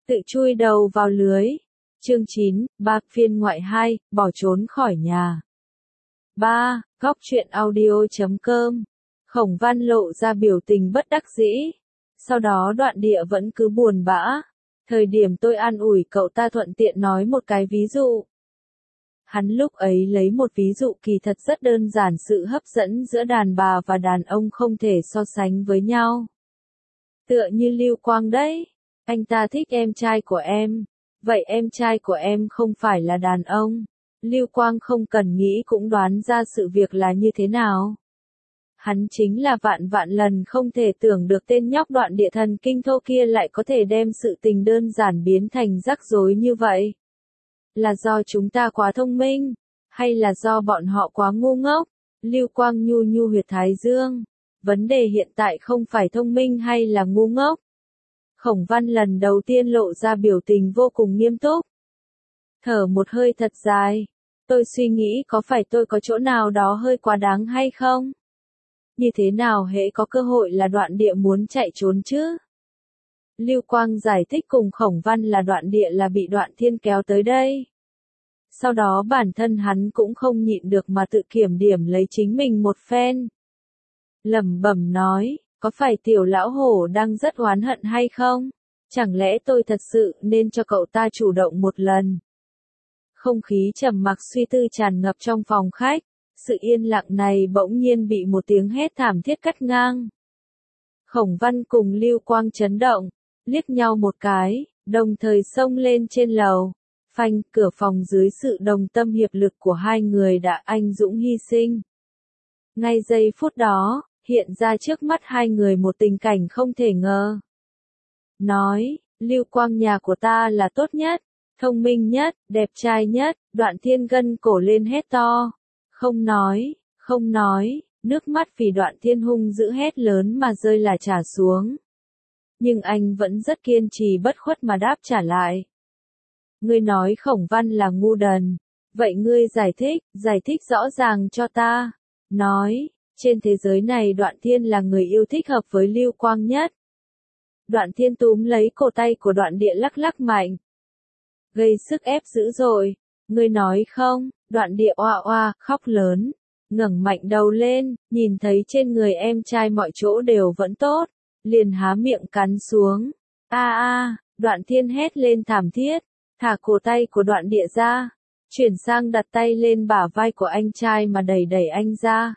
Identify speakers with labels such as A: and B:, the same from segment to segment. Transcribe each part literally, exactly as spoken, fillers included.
A: Tự chui đầu vào lưới. Chương chín, ba phiên ngoại hai, bỏ trốn khỏi nhà. ba. Góc truyện audio chấm com. Khổng Văn lộ ra biểu tình bất đắc dĩ. Sau đó Đoạn Địa vẫn cứ buồn bã. Thời điểm tôi an ủi cậu ta thuận tiện nói một cái ví dụ. Hắn lúc ấy lấy một ví dụ kỳ thật rất đơn giản, sự hấp dẫn giữa đàn bà và đàn ông không thể so sánh với nhau. Tựa như Lưu Quang đấy. Anh ta thích em trai của em. Vậy em trai của em không phải là đàn ông. Lưu Quang không cần nghĩ cũng đoán ra sự việc là như thế nào. Hắn chính là vạn vạn lần không thể tưởng được tên nhóc Đoạn Địa thần kinh thô kia lại có thể đem sự tình đơn giản biến thành rắc rối như vậy. Là do chúng ta quá thông minh, hay là do bọn họ quá ngu ngốc? Lưu Quang nhu nhu huyệt thái dương. Vấn đề hiện tại không phải thông minh hay là ngu ngốc. Khổng Văn lần đầu tiên lộ ra biểu tình vô cùng nghiêm túc. Thở một hơi thật dài. Tôi suy nghĩ có phải tôi có chỗ nào đó hơi quá đáng hay không? Như thế nào hễ có cơ hội là Đoạn Địa muốn chạy trốn chứ? Lưu Quang giải thích cùng Khổng Văn là Đoạn Địa là bị Đoạn Thiên kéo tới đây. Sau đó bản thân hắn cũng không nhịn được mà tự kiểm điểm lấy chính mình một phen. Lẩm bẩm nói, có phải tiểu lão hổ đang rất oán hận hay không? Chẳng lẽ tôi thật sự nên cho cậu ta chủ động một lần? Không khí trầm mặc suy tư tràn ngập trong phòng khách. Sự yên lặng này bỗng nhiên bị một tiếng hét thảm thiết cắt ngang. Khổng Văn cùng Lưu Quang chấn động, liếc nhau một cái, đồng thời xông lên trên lầu. Phanh, cửa phòng dưới sự đồng tâm hiệp lực của hai người đã anh dũng hy sinh. Ngay giây phút đó, hiện ra trước mắt hai người một tình cảnh không thể ngờ. Nói, Lưu Quang nhà của ta là tốt nhất, thông minh nhất, đẹp trai nhất. Đoạn Thiên gân cổ lên hét to. Không nói, không nói, nước mắt vì Đoạn Thiên hung dữ hét lớn mà rơi là trả xuống. Nhưng anh vẫn rất kiên trì bất khuất mà đáp trả lại. Ngươi nói Khổng Văn là ngu đần. Vậy ngươi giải thích, giải thích rõ ràng cho ta. Nói, trên thế giới này Đoạn Thiên là người yêu thích hợp với Lưu Quang nhất. Đoạn Thiên túm lấy cổ tay của Đoạn Địa lắc lắc mạnh. Gây sức ép dữ dội. Ngươi nói không? Đoạn Địa oa oa, khóc lớn. Ngẩng mạnh đầu lên, nhìn thấy trên người em trai mọi chỗ đều vẫn tốt. Liền há miệng cắn xuống. A a, Đoạn Thiên hét lên thảm thiết. Thả cổ tay của Đoạn Địa ra. Chuyển sang đặt tay lên bả vai của anh trai mà đẩy đẩy anh ra.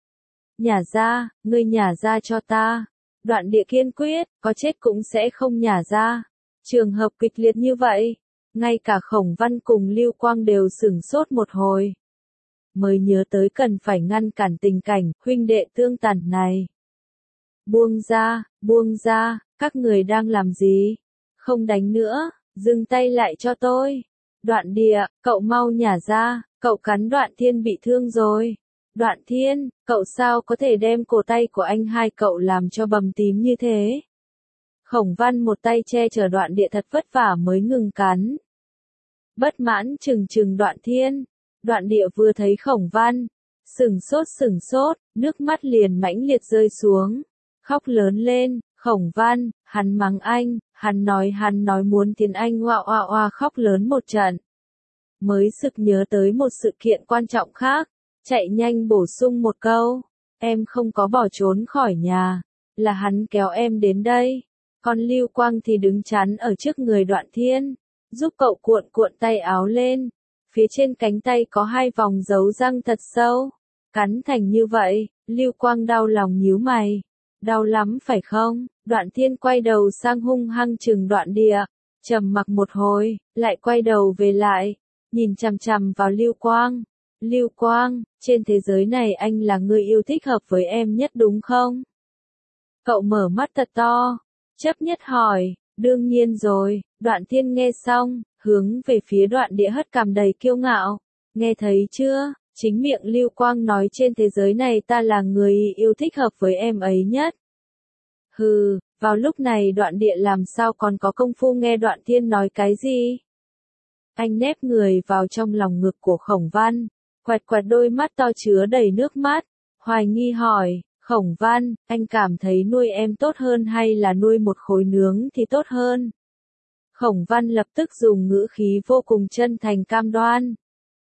A: Nhả ra, ngươi nhả ra cho ta. Đoạn Địa kiên quyết, có chết cũng sẽ không nhả ra. Trường hợp kịch liệt như vậy. Ngay cả Khổng Văn cùng Lưu Quang đều sửng sốt một hồi. Mới nhớ tới cần phải ngăn cản tình cảnh huynh đệ tương tàn này. Buông ra, buông ra, các người đang làm gì? Không đánh nữa, dừng tay lại cho tôi. Đoạn Địa, cậu mau nhả ra, cậu cắn Đoạn Thiên bị thương rồi. Đoạn Thiên, cậu sao có thể đem cổ tay của anh hai cậu làm cho bầm tím như thế? Khổng Văn một tay che chở Đoạn Địa thật vất vả mới ngừng cắn. Bất mãn trừng trừng Đoạn Thiên. Đoạn Địa vừa thấy Khổng Văn, sừng sốt sừng sốt, nước mắt liền mãnh liệt rơi xuống, khóc lớn lên. Khổng Văn, hắn mắng anh, hắn nói hắn nói muốn tiến anh oa oa oa khóc lớn một trận. Mới sực nhớ tới một sự kiện quan trọng khác, chạy nhanh bổ sung một câu, em không có bỏ trốn khỏi nhà, là hắn kéo em đến đây. Còn Lưu Quang thì đứng chắn ở trước người Đoạn Thiên, giúp cậu cuộn cuộn tay áo lên. Phía trên cánh tay có hai vòng dấu răng thật sâu. Cắn thành như vậy, Lưu Quang đau lòng nhíu mày. Đau lắm phải không? Đoạn Thiên quay đầu sang hung hăng trừng Đoạn Địa. Trầm mặc một hồi, lại quay đầu về lại. Nhìn chằm chằm vào Lưu Quang. Lưu Quang, trên thế giới này anh là người yêu thích hợp với em nhất đúng không? Cậu mở mắt thật to. Chấp nhất hỏi, đương nhiên rồi. Đoạn Thiên nghe xong, hướng về phía Đoạn Địa hất cằm đầy kiêu ngạo. Nghe thấy chưa? Chính miệng Lưu Quang nói trên thế giới này ta là người yêu thích hợp với em ấy nhất. Hừ, vào lúc này Đoạn Địa làm sao còn có công phu nghe Đoạn Thiên nói cái gì? Anh nép người vào trong lòng ngực của Khổng Văn, quẹt quẹt đôi mắt to chứa đầy nước mắt, hoài nghi hỏi, Khổng Văn, anh cảm thấy nuôi em tốt hơn hay là nuôi một khối nướng thì tốt hơn? Khổng Văn lập tức dùng ngữ khí vô cùng chân thành cam đoan.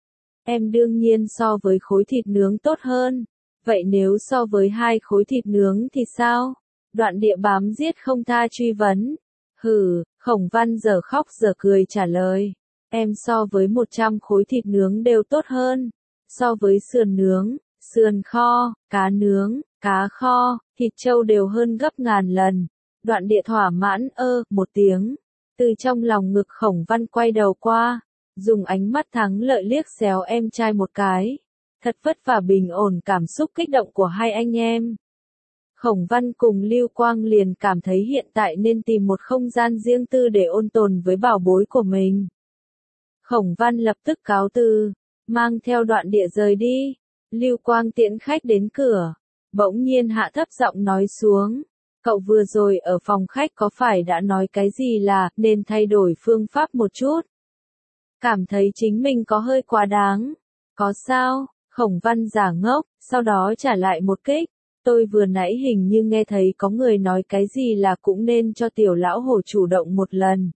A: Em đương nhiên so với khối thịt nướng tốt hơn. Vậy nếu so với hai khối thịt nướng thì sao? Đoạn Địa bám giết không tha truy vấn. Hừ, Khổng Văn giờ khóc giờ cười trả lời. Em so với một trăm khối thịt nướng đều tốt hơn. So với sườn nướng, sườn kho, cá nướng, cá kho, thịt trâu đều hơn gấp ngàn lần. Đoạn Địa thỏa mãn ơ, một tiếng. Từ trong lòng ngực Khổng Văn quay đầu qua, dùng ánh mắt thắng lợi liếc xéo em trai một cái. Thật vất vả bình ổn cảm xúc kích động của hai anh em. Khổng Văn cùng Lưu Quang liền cảm thấy hiện tại nên tìm một không gian riêng tư để ôn tồn với bảo bối của mình. Khổng Văn lập tức cáo từ, mang theo Đoạn Địa rời đi. Lưu Quang tiễn khách đến cửa, bỗng nhiên hạ thấp giọng nói xuống. Cậu vừa rồi ở phòng khách có phải đã nói cái gì là nên thay đổi phương pháp một chút? Cảm thấy chính mình có hơi quá đáng. Có sao? Khổng Văn giả ngốc, sau đó trả lại một kích. Tôi vừa nãy hình như nghe thấy có người nói cái gì là cũng nên cho tiểu lão hổ chủ động một lần.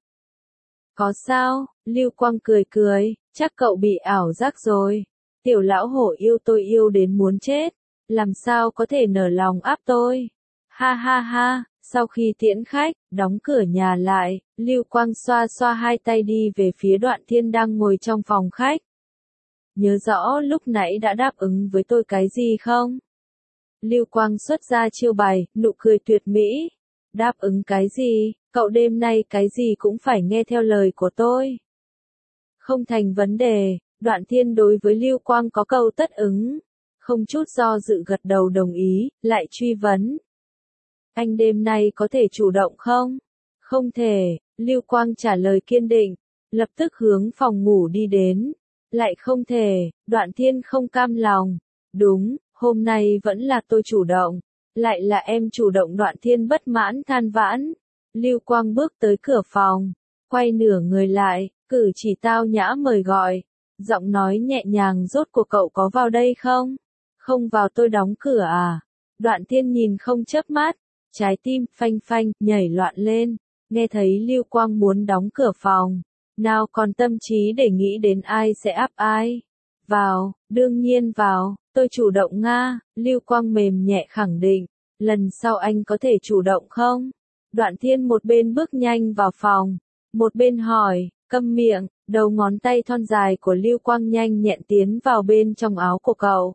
A: Có sao? Lưu Quang cười cười, chắc cậu bị ảo giác rồi. Tiểu lão hổ yêu tôi yêu đến muốn chết, làm sao có thể nở lòng áp tôi? Ha ha ha, sau khi tiễn khách, đóng cửa nhà lại, Lưu Quang xoa xoa hai tay đi về phía Đoạn Thiên đang ngồi trong phòng khách. Nhớ rõ lúc nãy đã đáp ứng với tôi cái gì không? Lưu Quang xuất ra chiêu bài, nụ cười tuyệt mỹ. Đáp ứng cái gì? Cậu đêm nay cái gì cũng phải nghe theo lời của tôi. Không thành vấn đề, Đoạn Thiên đối với Lưu Quang có câu tất ứng. Không chút do dự gật đầu đồng ý, lại truy vấn. Anh đêm nay có thể chủ động không? Không thể, Lưu Quang trả lời kiên định, lập tức hướng phòng ngủ đi đến. Lại không thể, Đoạn Thiên không cam lòng. Đúng, hôm nay vẫn là tôi chủ động. Lại là em chủ động. Đoạn Thiên bất mãn than vãn. Lưu Quang bước tới cửa phòng, quay nửa người lại, cử chỉ tao nhã mời gọi. Giọng nói nhẹ nhàng rốt cuộc cậu có vào đây không? Không vào tôi đóng cửa à? Đoạn Thiên nhìn không chớp mắt, trái tim phanh phanh nhảy loạn lên, nghe thấy Lưu Quang muốn đóng cửa phòng. Nào còn tâm trí để nghĩ đến ai sẽ áp ai. Vào, đương nhiên vào, tôi chủ động Nga, Lưu Quang mềm nhẹ khẳng định, lần sau anh có thể chủ động không? Đoạn Thiên một bên bước nhanh vào phòng, một bên hỏi, câm miệng, đầu ngón tay thon dài của Lưu Quang nhanh nhẹn tiến vào bên trong áo của cậu.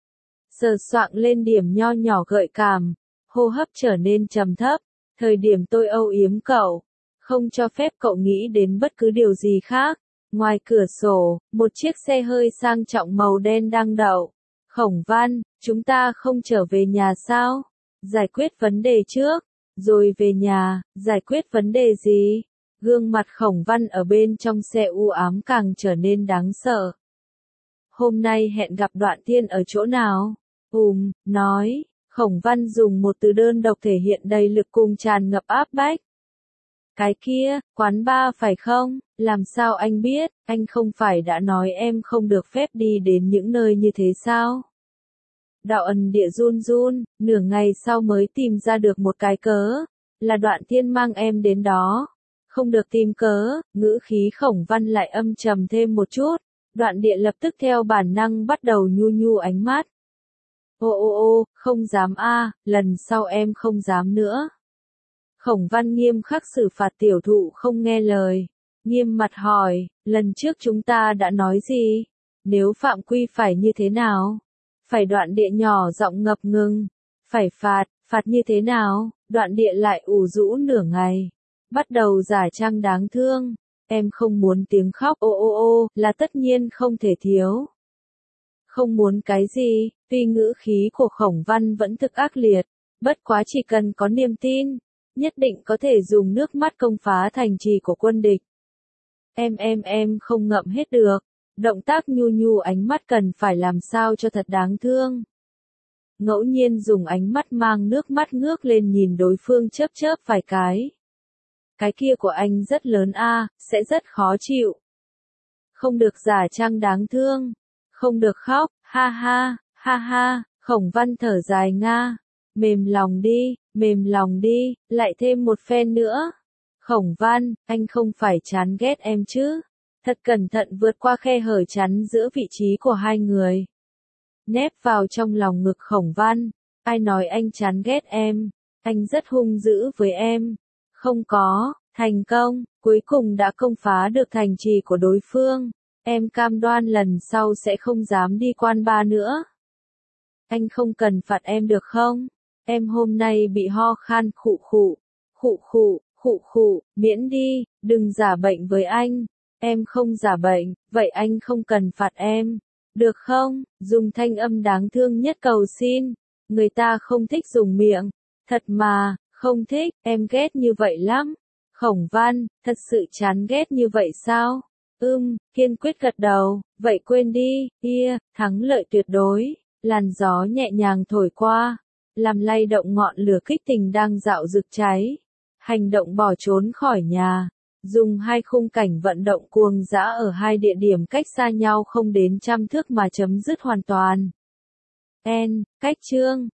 A: Sờ soạng lên điểm nho nhỏ gợi cảm, hô hấp trở nên trầm thấp, thời điểm tôi âu yếm cậu. Không cho phép cậu nghĩ đến bất cứ điều gì khác. Ngoài cửa sổ, một chiếc xe hơi sang trọng màu đen đang đậu. Khổng Văn, chúng ta không trở về nhà sao? Giải quyết vấn đề trước, rồi về nhà, giải quyết vấn đề gì? Gương mặt Khổng Văn ở bên trong xe u ám càng trở nên đáng sợ. Hôm nay hẹn gặp Đoạn Thiên ở chỗ nào? Ùm, nói, Khổng Văn dùng một từ đơn độc thể hiện đầy lực cùng tràn ngập áp bách. Cái kia, quán bar phải không? Làm sao anh biết, anh không phải đã nói em không được phép đi đến những nơi như thế sao? Đạo Ẩn Địa run run, nửa ngày sau mới tìm ra được một cái cớ, là Đoạn Thiên mang em đến đó. Không được tìm cớ, ngữ khí Khổng Văn lại âm trầm thêm một chút. Đoạn Địa lập tức theo bản năng bắt đầu nhu nhu ánh mắt. Ô ô ô, không dám a, lần sau em không dám nữa. Khổng Văn nghiêm khắc xử phạt tiểu thụ không nghe lời. Nghiêm mặt hỏi, lần trước chúng ta đã nói gì? Nếu phạm quy phải như thế nào? Phải Đoạn Địa nhỏ giọng ngập ngừng. Phải phạt, phạt như thế nào? Đoạn Địa lại ủ rũ nửa ngày. Bắt đầu giả trang đáng thương. Em không muốn tiếng khóc ô ô ô, là tất nhiên không thể thiếu. Không muốn cái gì, tuy ngữ khí của Khổng Văn vẫn thực ác liệt. Bất quá chỉ cần có niềm tin, nhất định có thể dùng nước mắt công phá thành trì của quân địch. Em em em không ngậm hết được. Động tác nhu nhu ánh mắt cần phải làm sao cho thật đáng thương. Ngẫu nhiên dùng ánh mắt mang nước mắt ngước lên nhìn đối phương chớp chớp vài cái. Cái kia của anh rất lớn a, sẽ rất khó chịu. Không được giả trang đáng thương. Không được khóc, ha ha, ha ha, Khổng Văn thở dài nga. Mềm lòng đi, mềm lòng đi, lại thêm một phen nữa. Khổng Văn, anh không phải chán ghét em chứ? Thật cẩn thận vượt qua khe hở chắn giữa vị trí của hai người. Nép vào trong lòng ngực Khổng Văn. Ai nói anh chán ghét em? Anh rất hung dữ với em. Không có, thành công, cuối cùng đã công phá được thành trì của đối phương. Em cam đoan lần sau sẽ không dám đi quan ba nữa. Anh không cần phạt em được không? Em hôm nay bị ho khan khụ khụ, khụ khụ, khụ khụ, miễn đi, đừng giả bệnh với anh. Em không giả bệnh, vậy anh không cần phạt em. Được không? Dùng thanh âm đáng thương nhất cầu xin. Người ta không thích dùng miệng. Thật mà, không thích, em ghét như vậy lắm. Khổng Văn, thật sự chán ghét như vậy sao? Ưm, kiên quyết gật đầu, vậy quên đi, kia, thắng lợi tuyệt đối. Làn gió nhẹ nhàng thổi qua, làm lay động ngọn lửa kích tình đang dạo rực cháy. Hành động bỏ trốn khỏi nhà, dùng hai khung cảnh vận động cuồng dã ở hai địa điểm cách xa nhau không đến trăm thước mà chấm dứt hoàn toàn. N, cách chương